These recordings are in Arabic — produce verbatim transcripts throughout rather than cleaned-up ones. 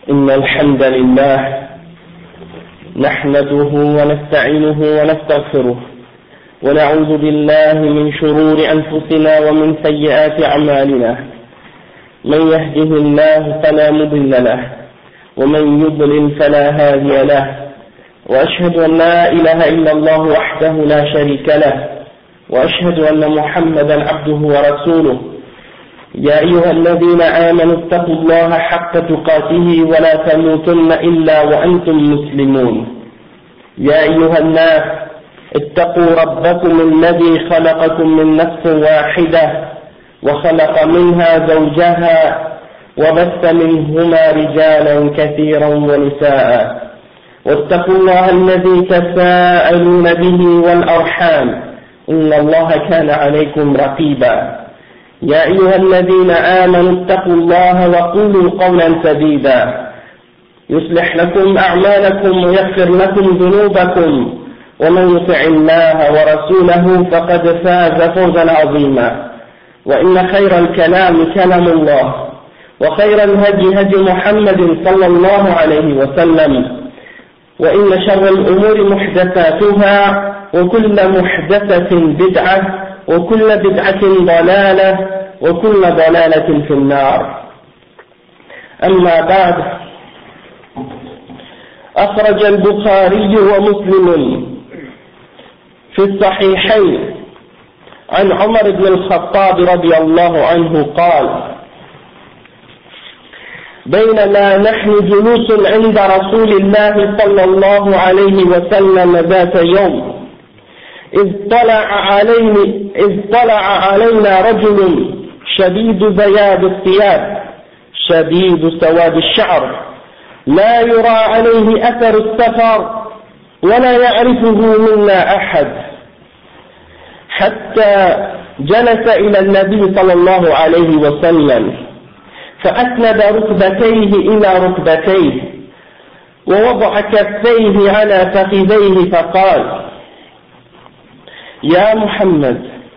إن الحمد لله نحمده ونستعينه ونستغفره ونعوذ بالله من شرور أنفسنا ومن سيئات أعمالنا. من يهده الله فلا مضل له ومن يضلل فلا هادي له، وأشهد أن لا إله إلا الله وحده لا شريك له، وأشهد أن محمدا عبده ورسوله. يا أيها الذين آمنوا اتقوا الله حق تقاته ولا تموتن إلا وأنتم مسلمون. يا أيها الناس اتقوا ربكم الذي خلقكم من نفس واحدة وخلق منها زوجها وبث منهما رجالا كثيرا ونساء، واتقوا الله الذي تساءلون به والأرحام إن الله كان عليكم رقيبا. يا أيها الذين آمنوا اتقوا الله وقولوا قولا سديدا يصلح لكم أعمالكم ويغفر لكم ذنوبكم، ومن يطع الله ورسوله فقد فاز فوزا عظيما. وإن خير الكلام كلام الله، وخير الهدي هدي محمد صلى الله عليه وسلم، وإن شر الأمور محدثاتها، وكل محدثة بدعة، وكل بدعة ضلالة، وكل ضلالة في النار. أما بعد، أخرج البخاري ومسلم في الصحيحين عن عمر بن الخطاب رضي الله عنه قال: بينما نحن جلوس عند رسول الله صلى الله عليه وسلم ذات يوم إذ طلع علينا, إذ طلع علينا رجل شديد بياض الثياب شديد سواد الشعر، لا يرى عليه أثر السفر ولا يعرفه منا أحد، حتى جلس إلى النبي صلى الله عليه وسلم فأسند ركبتيه إلى ركبتيه ووضع كفيه على فخذيه فقال: يا محمد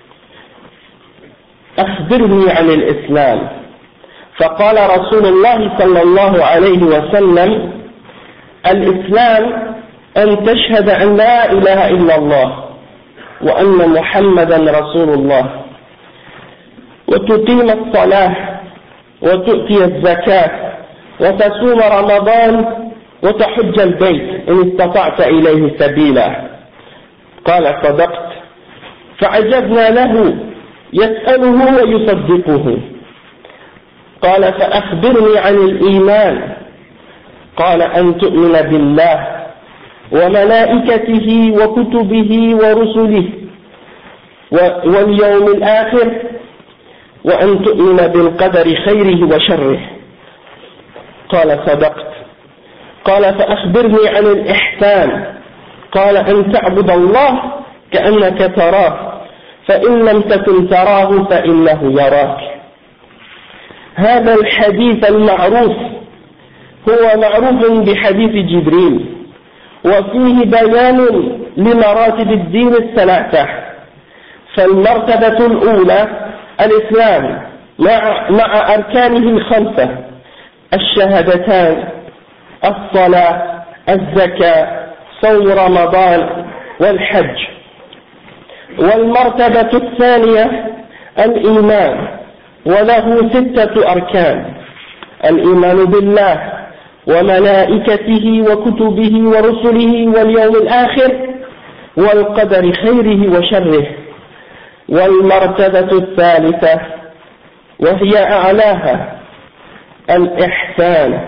أخبرني عن الإسلام. فقال رسول الله صلى الله عليه وسلم: الإسلام أن تشهد أن لا إله إلا الله وأن محمدا رسول الله، وتقيم الصلاة، وتؤتي الزكاة، وتصوم رمضان، وتحج البيت إن استطعت إليه سبيلا. قال: صدقت. فعجبنا له يسأله ويصدقه. قال: فأخبرني عن الإيمان. قال: أن تؤمن بالله وملائكته وكتبه ورسله واليوم الآخر، وأن تؤمن بالقدر خيره وشره. قال: صدقت. قال: فأخبرني عن الإحسان. قال: أن تعبد الله كأنك تراه، فإن لم تكن تراه فإنه يراك. هذا الحديث المعروف هو معروف بحديث جبريل، وفيه بيان لمراتب الدين الثلاثة. فالمرتبة الأولى الإسلام مع, مع أركانه الخمسة: الشهادتان، الصلاة، الزكاة، صوم رمضان، والحج. والمرتبة الثانية الإيمان، وله ستة أركان: الإيمان بالله وملائكته وكتبه ورسله واليوم الآخر والقدر خيره وشره. والمرتبة الثالثة وهي أعلاها الإحسان.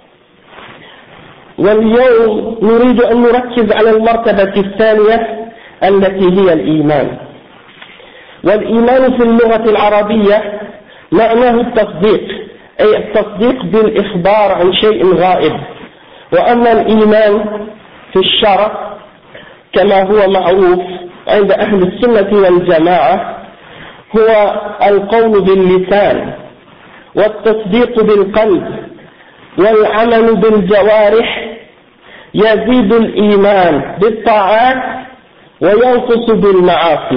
واليوم نريد أن نركز على المرتبة الثانية التي هي الإيمان. والإيمان في اللغة العربية معناه التصديق، أي التصديق بالإخبار عن شيء غائب. وأما الإيمان في الشرع كما هو معروف عند أهل السنة والجماعة هو القول باللسان، والتصديق بالقلب، والعمل بالجوارح. يزيد الإيمان بالطاعات وينقص بالمعاصي.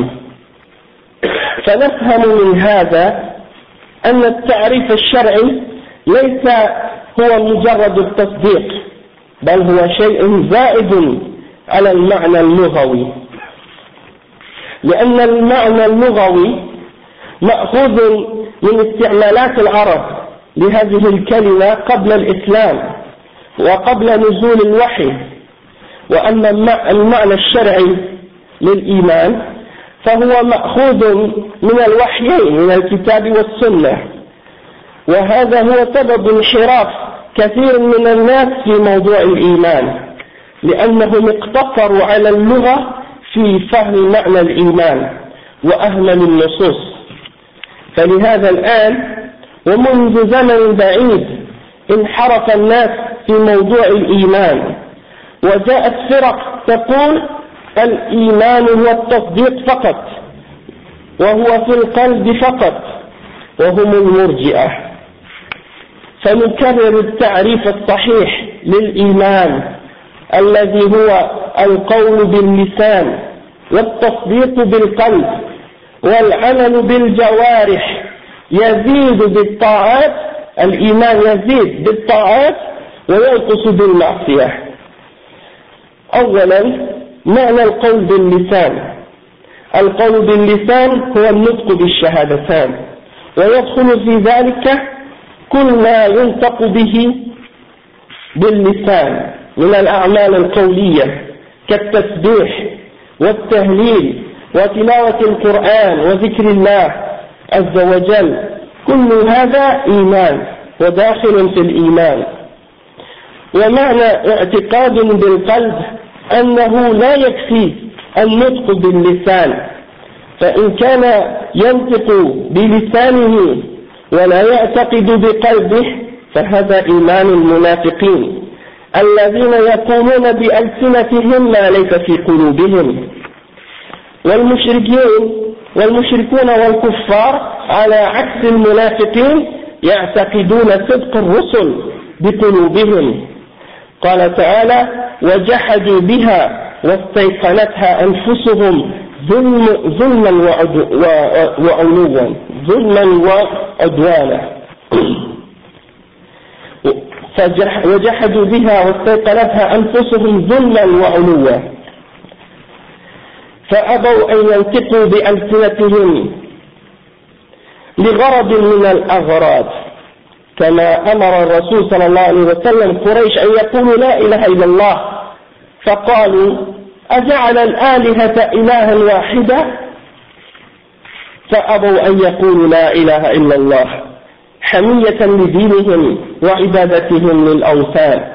فنفهم من هذا أن التعريف الشرعي ليس هو مجرد التصديق، بل هو شيء زائد على المعنى اللغوي، لأن المعنى اللغوي مأخوذ من استعمالات العرب لهذه الكلمة قبل الإسلام وقبل نزول الوحي. وأما المعنى الشرعي للإيمان فهو مأخوذ من الوحيين، من الكتاب والسنة، وهذا هو سبب انحراف كثير من الناس في موضوع الإيمان، لأنهم اقتصروا على اللغة في فهم معنى الإيمان وأهملوا النصوص. فلهذا الآن ومنذ زمن بعيد انحرف الناس في موضوع الإيمان، وجاءت فرق تقول الإيمان هو التصديق فقط، وهو في القلب فقط، وهم المرجئة. فنكرر التعريف الصحيح للإيمان الذي هو القول باللسان والتصديق بالقلب والعمل بالجوارح، يزيد بالطاعات. الإيمان يزيد بالطاعات وينقص بالمعصية. أولا معنى القول باللسان. القول باللسان هو النطق بالشهادتان، ويدخل في ذلك كل ما ينطق به باللسان من الأعمال القولية كالتسبيح والتهليل وتلاوة القرآن وذكر الله عز وجل، كل هذا إيمان وداخل في الإيمان. ومعنى اعتقاد بالقلب أنه لا يكفي النطق باللسان، فإن كان ينطق بلسانه ولا يعتقد بقلبه فهذا إيمان المنافقين الذين يقولون بألسنتهم ما ليس في قلوبهم. والمشركين والمشركون والكفار على عكس المنافقين يعتقدون صدق الرسل بقلوبهم. قال تعالى: وجحدوا بها واستيقنتها أنفسهم ظلما وعلوا ظلما وعدوانا وجحدوا بها واستيقنتها أنفسهم ظلما وعلوا فأبوا أن ينطقوا بألسنتهم لغرض من الأغراض، كما أمر الرسول صلى الله عليه وسلم قريش أن يقولوا لا إله إلا الله، فقالوا: أجعل الآلهة إلها واحدة؟ فأبوا أن يقولوا لا إله إلا الله حمية لدينهم وعبادتهم للأوثان.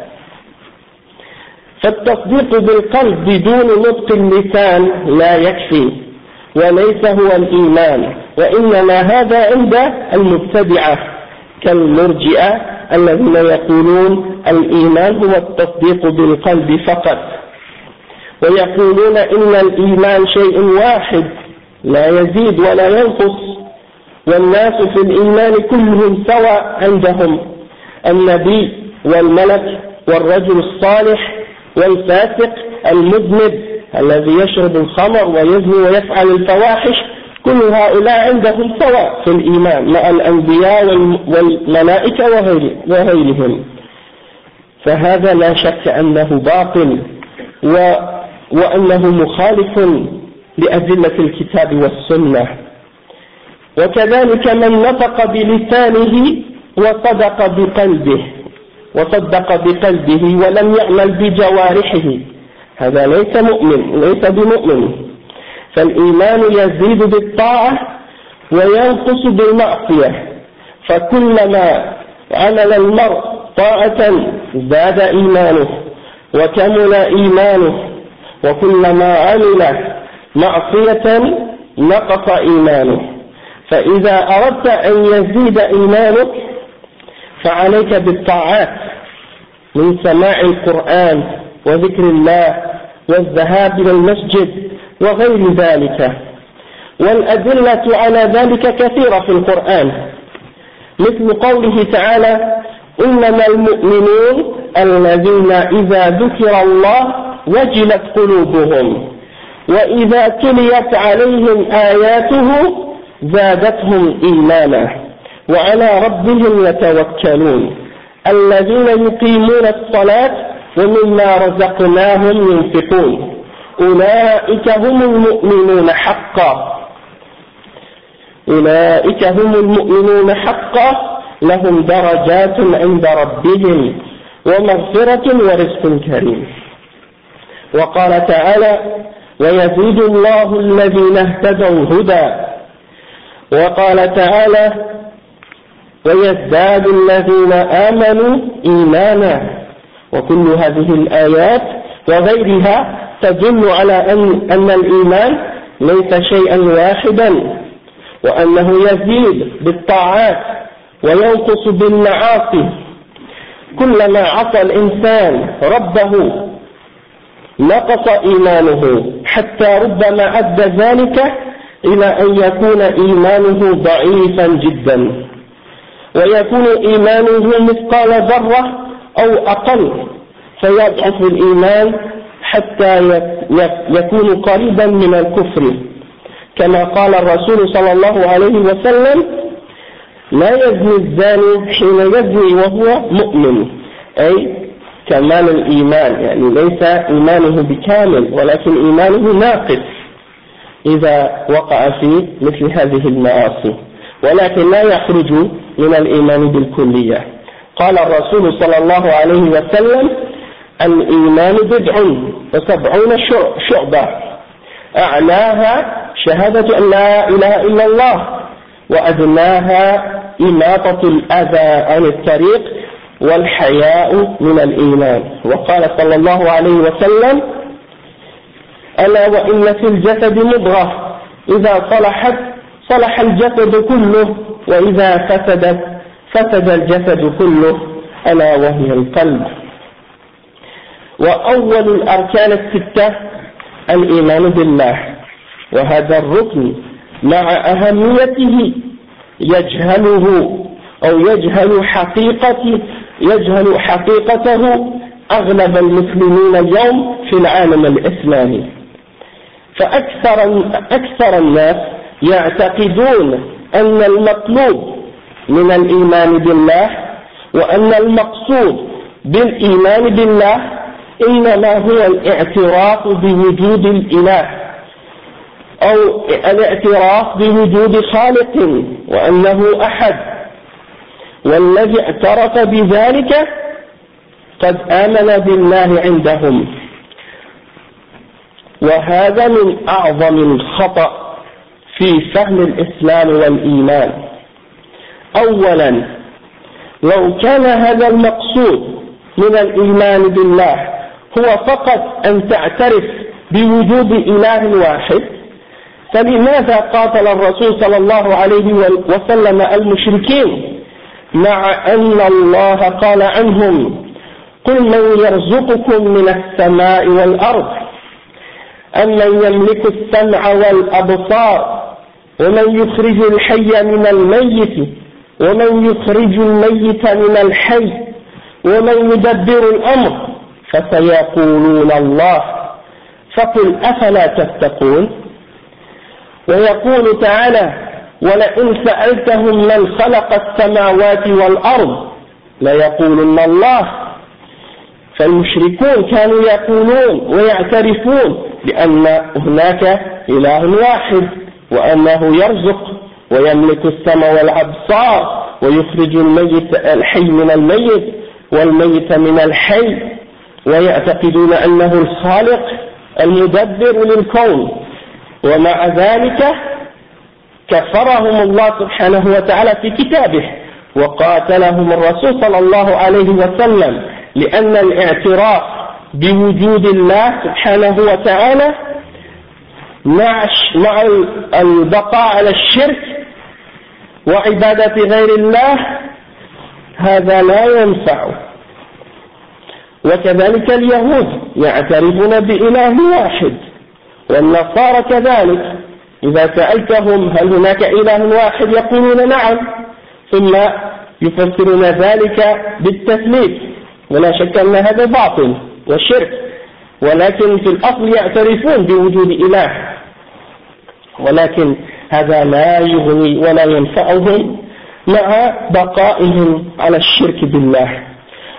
فالتصديق بالقلب بدون نطق اللسان لا يكفي وليس هو الإيمان، وإنما هذا عند المبتدعة كالمرجئة الذين يقولون الإيمان هو التصديق بالقلب فقط، ويقولون إن الإيمان شيء واحد لا يزيد ولا ينقص، والناس في الإيمان كلهم سواء عندهم، النبي والملك والرجل الصالح والفاسق المذنب الذي يشرب الخمر ويزني ويفعل الفواحش، كل هؤلاء عندهم سواء في الإيمان مع الأنبياء والملائكة وغيرهم. فهذا لا شك أنه باطل و... وأنه مخالف لأدلة الكتاب والسنة. وكذلك من نطق بلسانه وصدق بقلبه وصدق بقلبه ولم يعمل بجوارحه، هذا ليس مؤمن ليس بمؤمن. فالإيمان يزيد بالطاعة وينقص بالمعصية، فكلما عمل المرء طاعة زاد إيمانه وكمل إيمانه، وكلما عمل معصية نقص إيمانه. فإذا أردت أن يزيد إيمانك فعليك بالطاعات من سماع القرآن وذكر الله والذهاب إلى المسجد وغير ذلك. والأدلة على ذلك كثيرة في القرآن، مثل قوله تعالى: إنما المؤمنون الذين إذا ذكر الله وجلت قلوبهم وإذا تليت عليهم آياته زادتهم إيمانا وعلى ربهم يتوكلون. الذين يقيمون الصلاة ومما رزقناهم ينفقون أولئك هم المؤمنون حقا أولئك هم المؤمنون حقا لهم درجات عند ربهم ومغفرة ورزق كريم. وقال تعالى ويزيد الله الذين اهتدوا هدى. وقال تعالى ويزداد الذين آمنوا إيمانا. وكل هذه الآيات وغيرها تدل على أن, أن الإيمان ليس شيئا واحدا، وأنه يزيد بالطاعات وينقص بالمعاصي. كلما عصى الإنسان ربه نقص إيمانه، حتى ربما أدى ذلك إلى أن يكون إيمانه ضعيفا جدا، ويكون إيمانه مثقال ذرة أو أقل، فيضعف الإيمان حتى يكون قريبا من الكفر، كما قال الرسول صلى الله عليه وسلم لا يزني الزاني حين يزني وهو مؤمن، أي كمال الإيمان، يعني ليس إيمانه بكامل ولكن إيمانه ناقص إذا وقع في مثل هذه المعاصي، ولكن لا يخرج من الإيمان بالكلية. قال الرسول صلى الله عليه وسلم الإيمان بضع وسبعون شعبة أعلاها شهادة أن لا إله إلا الله، وأدناها إماطة الأذى عن الطريق والحياء من الإيمان. وقال صلى الله عليه وسلم ألا وإن في الجسد مضغة إذا صلحت صلح الجسد كله وإذا فسدت فسد الجسد كله ألا وهي القلب. وأول الأركان الستة الإيمان بالله، وهذا الركن مع أهميته يجهله أو يجهل حقيقة يجهل حقيقته أغلب المسلمين اليوم في العالم الإسلامي. فأكثر أكثر الناس يعتقدون أن المطلوب من الإيمان بالله وأن المقصود بالإيمان بالله إنما هو الاعتراف بوجود الإله أو الاعتراف بوجود خالق وأنه أحد، والذي اعترف بذلك قد آمن بالله عندهم. وهذا من أعظم الخطأ في فهم الإسلام والإيمان. أولا، لو كان هذا المقصود من الإيمان بالله هو فقط أن تعترف بوجود إله واحد، فلماذا قاتل الرسول صلى الله عليه وسلم المشركين مع أن الله قال عنهم قل من يرزقكم من السماء والأرض أمن يملك السمع والأبصار ومن يخرج الحي من الميت ومن يخرج الميت من الحي ومن يدبر الأمر فسيقولون الله فقل أفلا تتقون. ويقول تعالى ولئن سألتهم من خلق السماوات والأرض ليقولن الله. فالمشركون كانوا يقولون ويعترفون بأن هناك إله واحد وأنه يرزق ويملك السمع والأبصار ويخرج الميت الحي من الميت والميت من الحي، ويعتقدون أنه الخالق المدبر للكون. ومع ذلك كفرهم الله سبحانه وتعالى في كتابه وقاتلهم الرسول صلى الله عليه وسلم، لأن الاعتراف بوجود الله سبحانه وتعالى مع مع البقاء على الشرك وعبادة غير الله هذا لا ينفع. وكذلك اليهود يعترفون بإله واحد، والنصارى كذلك إذا سألتهم هل هناك إله واحد يقولون نعم، ثم يفسرون ذلك بالتثليث، ولا شك أن هذا باطل وشرك، ولكن في الأصل يعترفون بوجود إله، ولكن هذا لا يغني ولا ينفعهم مع بقائهم على الشرك بالله.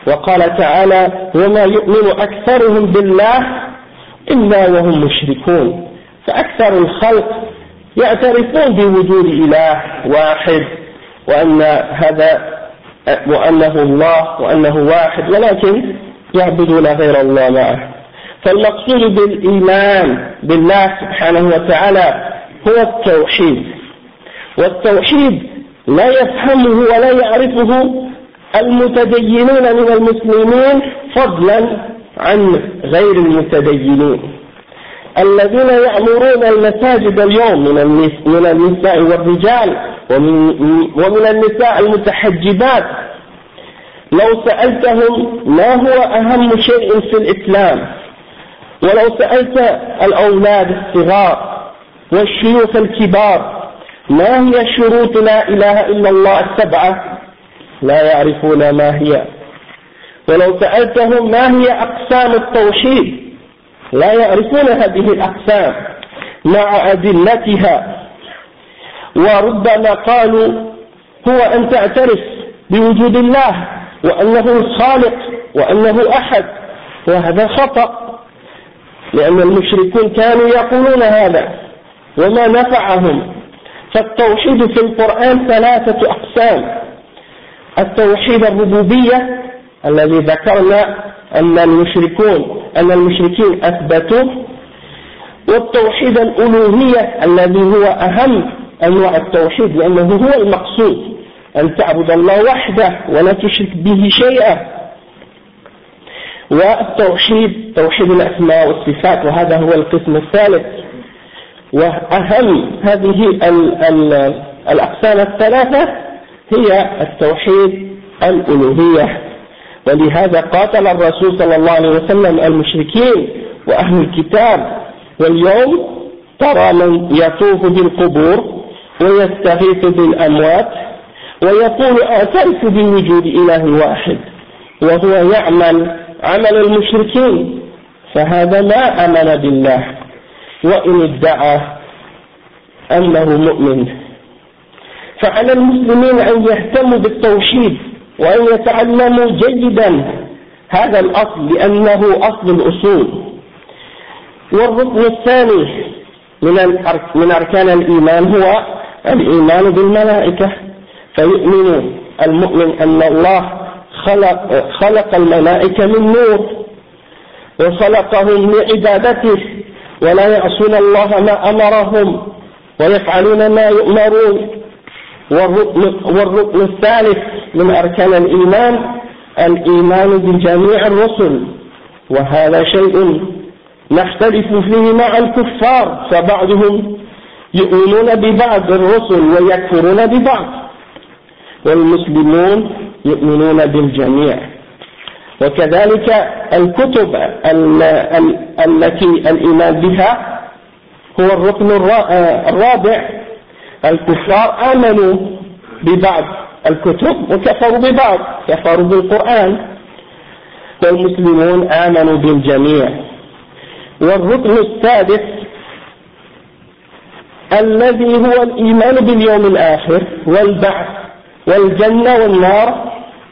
وقال تعالى وما يؤمن أكثرهم بالله إلا وهم مشركون. فأكثر الخلق يعترفون بوجود إله واحد وأن هذا وأنه الله وأنه واحد، ولكن يعبدون غير الله معه. فالمقصود بالإيمان بالله سبحانه وتعالى هو التوحيد، والتوحيد لا يفهمه ولا يعرفه المتدينون من المسلمين فضلا عن غير المتدينين الذين يعمرون المساجد اليوم من النساء والرجال ومن النساء المتحجبات. لو سألتهم ما هو أهم شيء في الإسلام، ولو سألت الأولاد الصغار والشيوخ الكبار ما هي شروط لا إله إلا الله السبعة لا يعرفون ما هي. ولو سألتهم ما هي أقسام التوحيد لا يعرفون هذه الأقسام مع أدلتها. وربما قالوا هو أن تعترف بوجود الله وأنه الخالق وأنه أحد، وهذا خطأ، لأن المشركون كانوا يقولون هذا وما نفعهم. فالتوحيد في القرآن ثلاثة أقسام: التوحيد الربوبية الذي ذكرنا أن المشركون أن المشركين أثبتوه، والتوحيد الألوهية الذي هو أهم أنواع التوحيد لأنه هو المقصود أن تعبد الله وحده ولا تشرك به شيئا، والتوحيد توحيد الأسماء والصفات، وهذا هو القسم الثالث. وأهم هذه ال ال الأقسام الثلاثة هي التوحيد الألوهية، ولهذا قاتل الرسول صلى الله عليه وسلم المشركين وأهل الكتاب. واليوم ترى من يطوف بالقبور ويستغيث بالأموات ويقول أعترف بوجود إله واحد وهو يعمل عمل المشركين، فهذا ما آمن بالله وإن ادعى أنه مؤمن. فعلى المسلمين أن يهتموا بالتوحيد وأن يتعلموا جيدا هذا الأصل لأنه أصل الأصول. والركن الثاني من أركان الإيمان هو الإيمان بالملائكة، فيؤمن المؤمن أن الله خلق, خلق الملائكة من نور وخلقهم لعبادته ولا يعصون الله ما أمرهم ويفعلون ما يؤمرون. والركن الثالث من أركان الإيمان الإيمان بجميع الرسل، وهذا شيء نختلف فيه مع الكفار، فبعضهم يؤمنون ببعض الرسل ويكفرون ببعض، والمسلمون يؤمنون بالجميع. وكذلك الكتب التي الإيمان بها هو الركن الرابع. الكفار آمنوا ببعض الكتب وكفروا ببعض، كفروا بالقرآن، والمسلمون آمنوا بالجميع. والركن السادس الذي هو الإيمان باليوم الآخر والبعث والجنة والنار.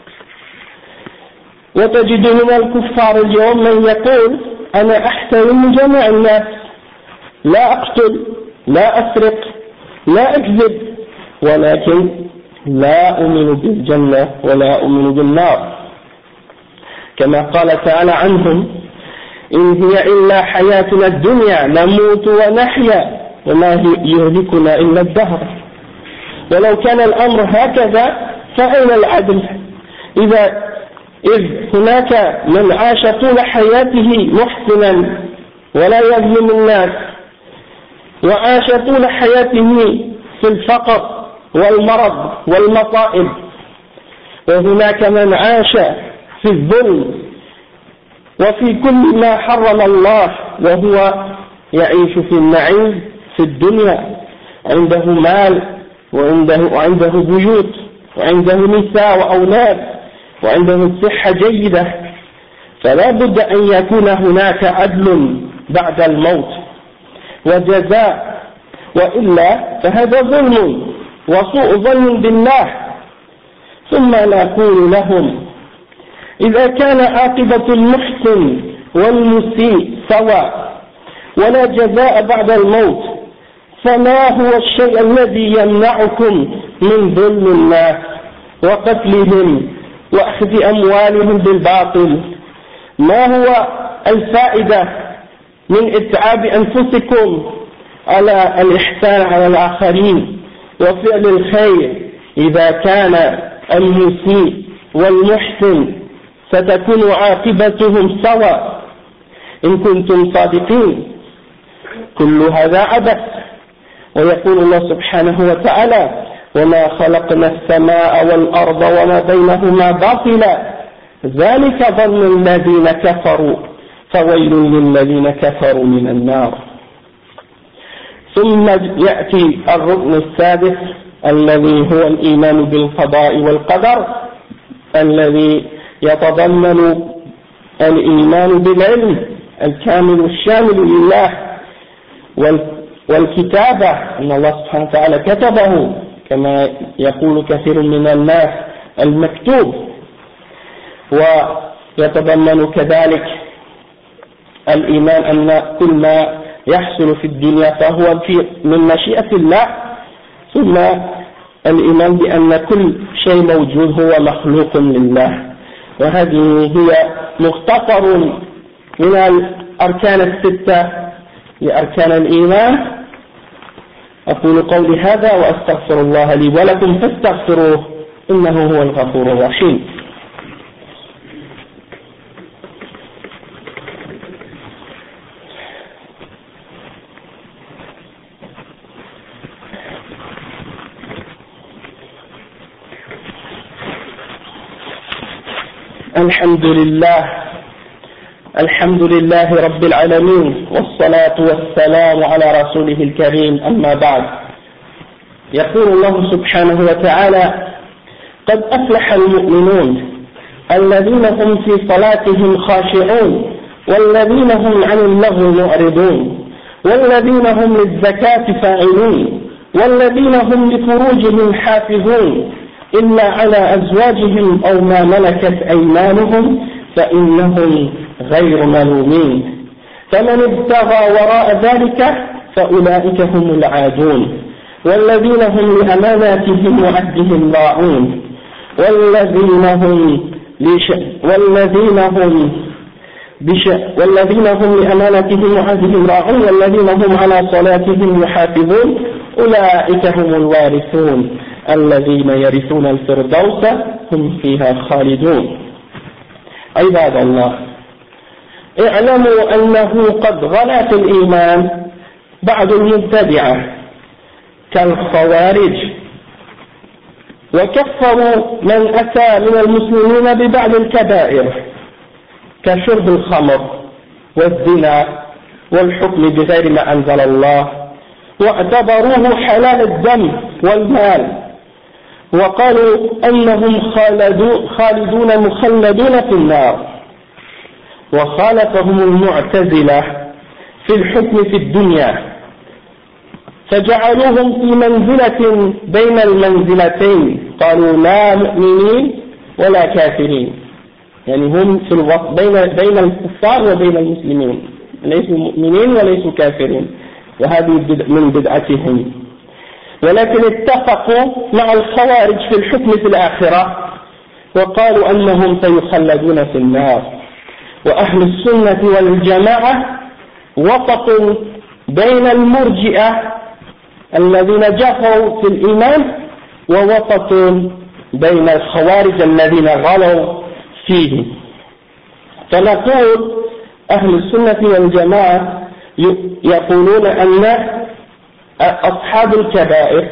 وتجد من الكفار اليوم من يقول أنا أحترم جميع الناس، لا أقتل لا أسرق لا أكذب، ولكن لا أؤمن بالجنة ولا أؤمن بالنار، كما قال تعالى عنهم إن هي إلا حياتنا الدنيا نموت ونحيا وما يهلكنا إلا الدهر. ولو كان الأمر هكذا فأين العدل؟ إذا إذ هناك من عاش طول حياته محسنا ولا يظلم الناس، وعاش طول حياته في الفقر والمرض والمصائب، وهناك من عاش في الظلم وفي كل ما حرم الله وهو يعيش في النعيم في الدنيا، عنده مال وعنده, وعنده بيوت وعنده نساء وأولاد وعنده صحة جيدة، فلا بد أن يكون هناك عدل بعد الموت وجزاء، وإلا فهذا ظلم وسوء ظن بالله. ثم نقول لهم إذا كان عاقبة المحسن والمسيء سواء ولا جزاء بعد الموت، فما هو الشيء الذي يمنعكم من ظلم الناس وقتلهم وأخذ أموالهم بالباطل؟ ما هو الفائدة من إتعاب أنفسكم على الإحسان على الآخرين وفعل الخير إذا كان المسيء والمحسن ستكون عاقبتهم سواء إن كنتم صادقين؟ كل هذا عبث. ويقول الله سبحانه وتعالى: وما خلقنا السماء والأرض وما بينهما باطلا ذلك ظن الذين كفروا فويل للذين كفروا من النار. ثم يأتي الركن السادس الذي هو الإيمان بالقضاء والقدر، الذي يتضمن الإيمان بالعلم الكامل الشامل لله والكتابة، أن الله سبحانه وتعالى كتبه كما يقول كثير من الناس المكتوب. ويتضمن كذلك الإيمان أن كل ما يحصل في الدنيا فهو في من مشيئة الله. ثم الإيمان بأن كل شيء موجود هو مخلوق لله. وهذه هي مختصر من الأركان الستة لأركان الإيمان. أقول قولي هذا وأستغفر الله لي ولكم فاستغفروه إنه هو الغفور الرحيم. الحمد لله الحمد لله رب العالمين، والصلاة والسلام على رسوله الكريم، أما بعد. يقول الله سبحانه وتعالى: قد أفلح المؤمنون الذين هم في صلاتهم خاشعون والذين هم عن اللغو معرضون والذين هم للزكاة فاعلون والذين هم لفروجهم حافظون إلا على أزواجهم أو ما ملكت أيمانهم فإنهم غير ملومين، فمن ابتغى وراء ذلك فأولئك هم العادون والذين هم لأماناتهم وعهدهم راعون والذين هم لش... والذين هم بش... والذين هم لأماناتهم وعهدهم راعون والذين هم على صلاتهم يحافظون أولئك هم الوارثون الذين يرثون الفردوس هم فيها خالدون. عباد الله، اعلموا أنه قد غلا في الإيمان بعض المبتدعة كالخوارج، وكفروا من أتى من المسلمين ببعض الكبائر كشرب الخمر والزنا والحكم بغير ما أنزل الله، واعتبروه حلال الدم والمال، وقالوا أنهم خالدون مخلدون في النار. وخالفهم المعتزلة في الحكم في الدنيا، فجعلوهم في منزلة بين المنزلتين، قالوا لا مؤمنين ولا كافرين، يعني هم في الوسط بين بين الكفار وبين المسلمين، ليسوا مؤمنين وليسوا كافرين، وهذه من بدعتهم. ولكن اتفقوا مع الخوارج في الحكم في الآخرة وقالوا أنهم سيخلدون في النار. وأهل السنة والجماعة وسطوا بين المرجئة الذين جفوا في الإيمان ووسط بين الخوارج الذين غلوا فيه. فنقول أهل السنة والجماعة يقولون أن أصحاب الكبائر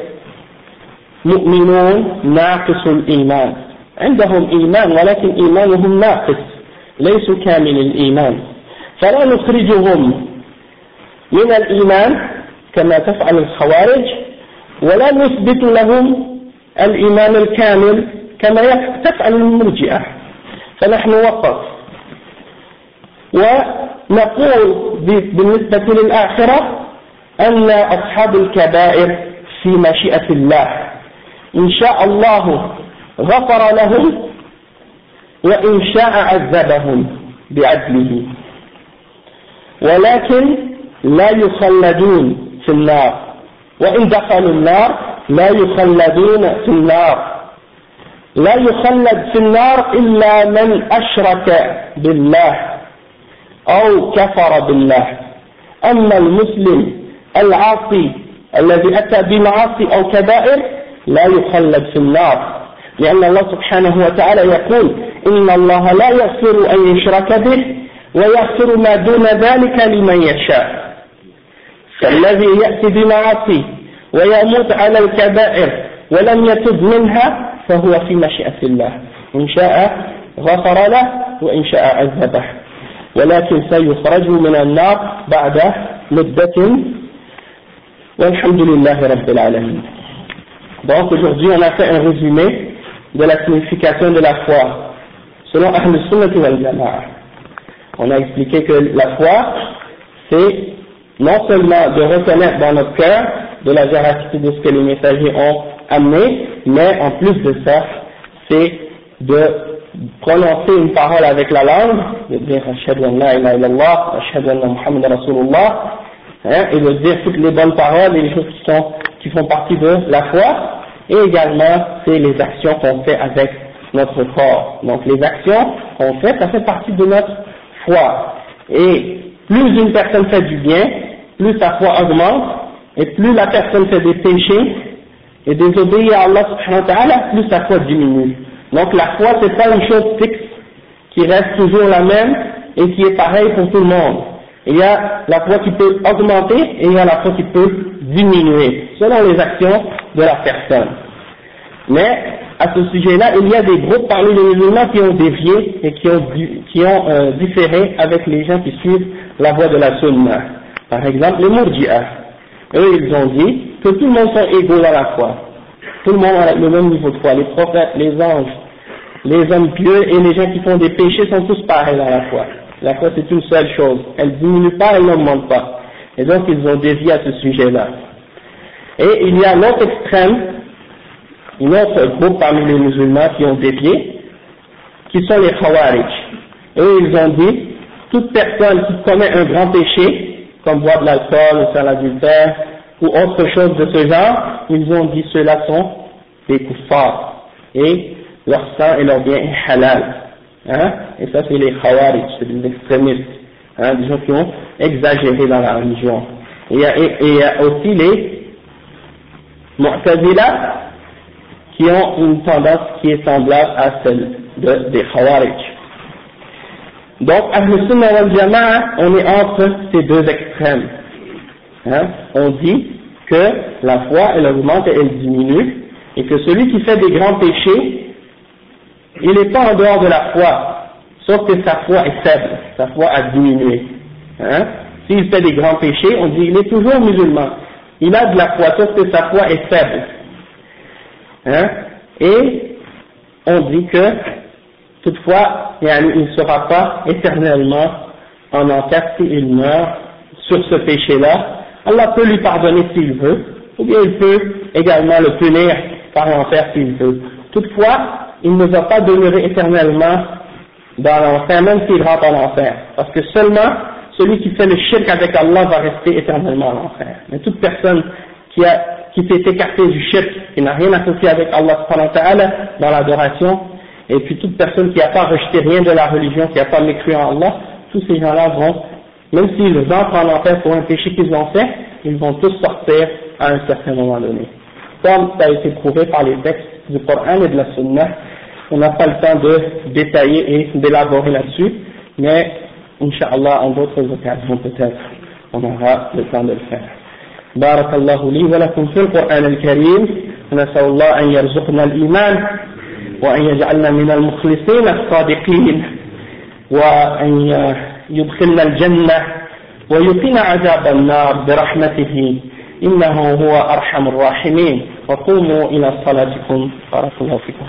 مؤمنون ناقص الإيمان، عندهم إيمان ولكن إيمانهم ناقص، ليسوا كامل الإيمان، فلا نخرجهم من الإيمان كما تفعل الخوارج، ولا نثبت لهم الإيمان الكامل كما تفعل المرجئة، فنحن وسط. ونقول بالنسبة للآخرة أن أصحاب الكبائر في مشيئة الله، إن شاء الله غفر لهم وإن شاء عذبهم بعدله ولكن لا يخلدون في النار وإن دخلوا النار لا يخلدون في النار لا يخلد في النار إلا من أشرك بالله أو كفر بالله أما المسلم العاصي الذي أتى بمعاصي أو كبائر لا يخلد في النار لأن الله سبحانه وتعالى يقول إن الله لا يغفر أن يشرك به ويغفر ما دون ذلك لمن يشاء فالذي يأتي بمعاصي ويموت على الكبائر ولم يتب منها فهو في مشيئة الله إن شاء غفر له وإن شاء عذبه ولكن سيخرج من النار بعد مدة والحمد لله رب العالمين. Donc aujourd'hui on a fait un résumé de la signification de la foi selon Ahl Sunnah wal Jama'a. On a expliqué que la foi c'est non seulement de reconnaître dans notre cœur de la véracité de ce que les messagers ont amené, mais en plus de ça c'est de prononcer une parole avec la langue, de dire Ashhadu an la ilaha illallah, Ashhadu anna Muhammad Rasulullah, hein, et de dire toutes les bonnes paroles et les choses qui, sont, qui font partie de la foi, et également c'est les actions qu'on fait avec notre corps. Donc les actions qu'on fait, ça fait partie de notre foi. Et plus une personne fait du bien, plus sa foi augmente, et plus la personne fait des péchés et désobéit à Allah subhanahu wa ta'ala, plus sa foi diminue. Donc la foi c'est pas une chose fixe qui reste toujours la même et qui est pareille pour tout le monde. Il y a la foi qui peut augmenter et il y a la foi qui peut diminuer selon les actions de la personne. Mais à ce sujet-là, il y a des groupes parmi les musulmans qui ont dévié et qui ont, qui ont euh, différé avec les gens qui suivent la voie de la sunna. Par exemple, les Murji'ah, eux ils ont dit que tout le monde sont égaux à la foi. Tout le monde a le même niveau de foi, les prophètes, les anges, les hommes pieux et les gens qui font des péchés sont tous pareils à la foi. La foi c'est une seule chose, elle ne diminue pas, elle n'augmente pas. Et donc ils ont dévié à ce sujet-là. Et il y a l'autre extrême, une autre groupe parmi les musulmans qui ont dévié, qui sont les Khawarij. Eux ils ont dit, toute personne qui commet un grand péché, comme boire de l'alcool ou faire l'adultère, ou autre chose de ce genre, ils ont dit ceux-là sont des kuffars et leur sang et leur bien est halal. Hein? Et ça c'est les Khawarij, c'est des extrémistes, hein, des gens qui ont exagéré dans la religion. Et il y a, et, et il y a aussi les Mu'tazila qui ont une tendance qui est semblable à celle de, des Khawarij. Donc Ahl Sunnah wal Jama'a, on est entre ces deux extrêmes. Hein, on dit que la foi elle augmente et elle diminue et que celui qui fait des grands péchés il n'est pas en dehors de la foi sauf que sa foi est faible, sa foi a diminué. Hein, s'il fait des grands péchés on dit il est toujours musulman, il a de la foi sauf que sa foi est faible. Hein, et on dit que toutefois il ne sera pas éternellement en enfer s'il meurt sur ce péché-là. Allah peut lui pardonner s'il veut, ou bien il peut également le punir par l'enfer s'il veut. Toutefois, il ne va pas demeurer éternellement dans l'enfer, même s'il rentre en enfer, parce que seulement celui qui fait le shirk avec Allah va rester éternellement en enfer. Mais toute personne qui a qui s'est écartée du shirk, qui n'a rien associé avec Allah subhanahu wa ta'ala dans l'adoration, et puis toute personne qui n'a pas rejeté rien de la religion, qui n'a pas mécru en Allah, tous ces gens-là vont, même s'ils entrent en enfer pour un péché qu'ils ont fait, ils vont tous sortir à un certain moment donné. Comme ça a été prouvé par les textes du Coran et de la Sunna, on n'a pas le temps de détailler et d'élaborer là-dessus, mais Inch'Allah en d'autres occasions peut-être on aura le temps de le faire. بارك الله لي ولكم في القرآن الكريم ونسأل الله أن يرزقنا الإيمان وأن يجعلنا من المخلصين الصادقين وأن يدخلنا الجنة ويقينا عذاب النار برحمته إنه هو أرحم الراحمين وقوموا إلى صلاتكم بارك الله فيكم.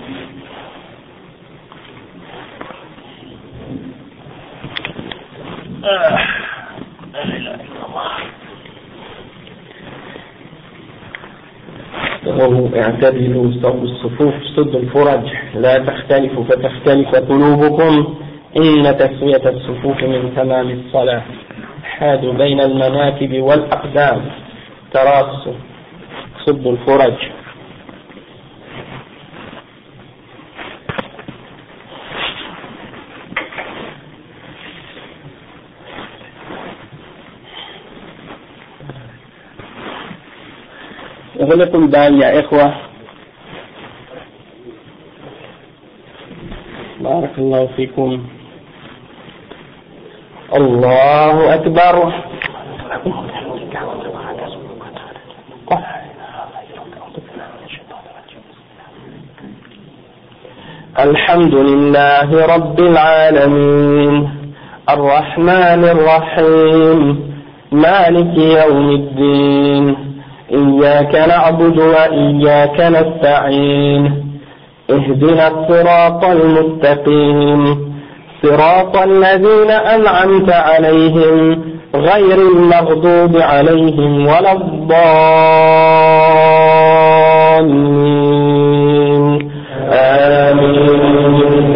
اعتدلوا صفوا الصفوف سدوا الفرج لا تختلفوا فتختلف قلوبكم إن تسوية الصفوف من تمام الصلاة. حادوا بين المناكب والأقدام تراصوا سدوا الفرج. اغلقوا الباب يا إخوة. بارك الله فيكم. الله أكبر. الحمد لله رب العالمين الرحمن الرحيم مالك يوم الدين إياك نعبد وإياك نستعين اهدنا الصراط المستقيم صراط الذين أنعمت عليهم غير المغضوب عليهم ولا الضالين آمين.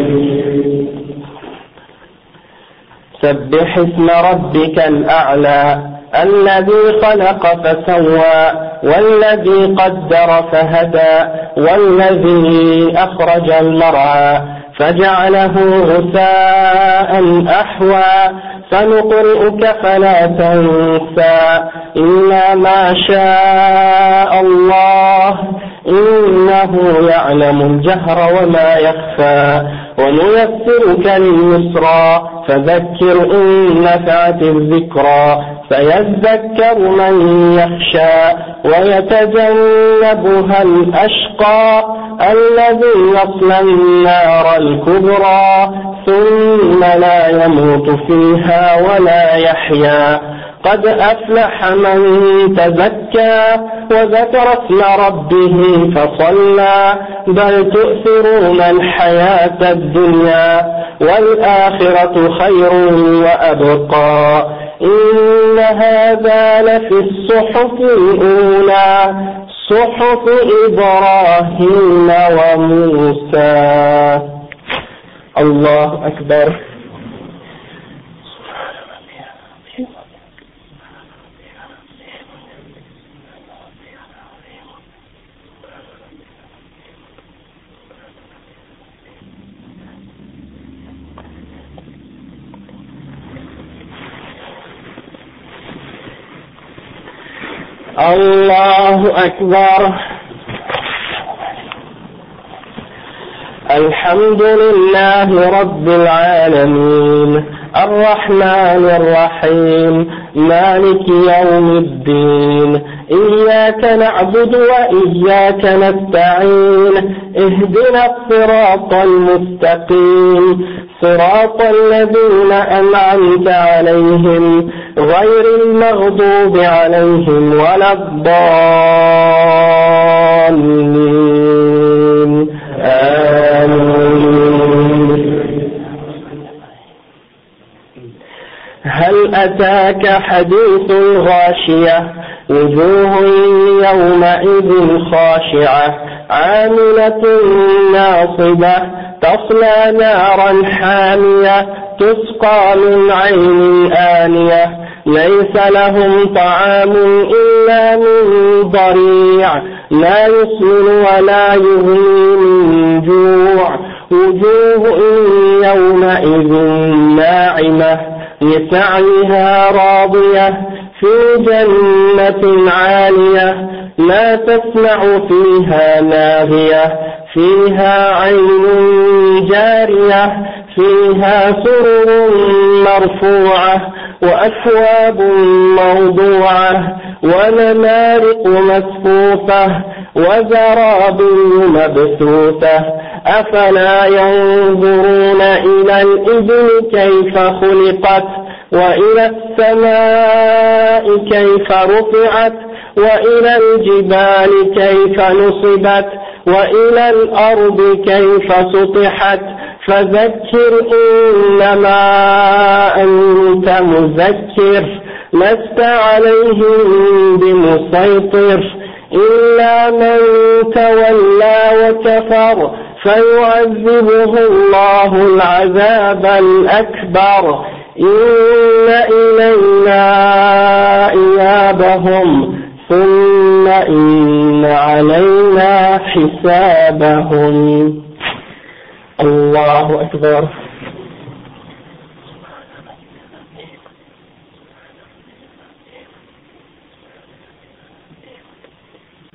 سبح اسم ربك الأعلى الذي خلق فسوى والذي قدر فهدى والذي أخرج المرعى فجعله غثاء أحوى سنقرئك فلا تنسى إلا ما شاء الله إنه يعلم الجهر وما يخفى ونيسرك لليسرى فذكر إن نفعت الذكرى فيذكر من يخشى ويتجنبها الأشقى الذي يصلى النار الكبرى ثم لا يموت فيها ولا يحيا قد أفلح من تزكى وذكر اسم ربه فصلى بل تؤثرون الحياة الدنيا والآخرة خير وأبقى إن هذا لفي الصحف الأولى صحف إبراهيم وموسى. الله أكبر. الله أكبر. الحمد لله رب العالمين الرحمن الرحيم مالك يوم الدين إياك نعبد وإياك نستعين اهدنا الصراط المستقيم صراط الذين أنعمت عليهم غير المغضوب عليهم ولا الضالين آمين. هل أتاك حديث الغاشية وجوه يومئذ خاشعة عاملة ناصبة تصلى نارا حامية تسقى من عين آنية ليس لهم طعام إلا من ضريع لا يسمن ولا يغني من جوع وجوه يومئذ ناعمة لسعيها راضية في جنة عالية لا تسمع فيها لاغية فيها عين جارية فيها سرر مرفوعة وأكواب موضوعة ونمارق مصفوفة وزرابي مبثوثة أفلا ينظرون إلى الإبل كيف خلقت وإلى السماء كيف رفعت وإلى الجبال كيف نصبت وإلى الأرض كيف سطحت فذكر إنما أنت مذكر لست عليهم بمسيطر إلا من تولى وكفر فيعذبه الله العذاب الأكبر إن إلينا إيابهم ثم إن علينا حسابهم. الله أكبر.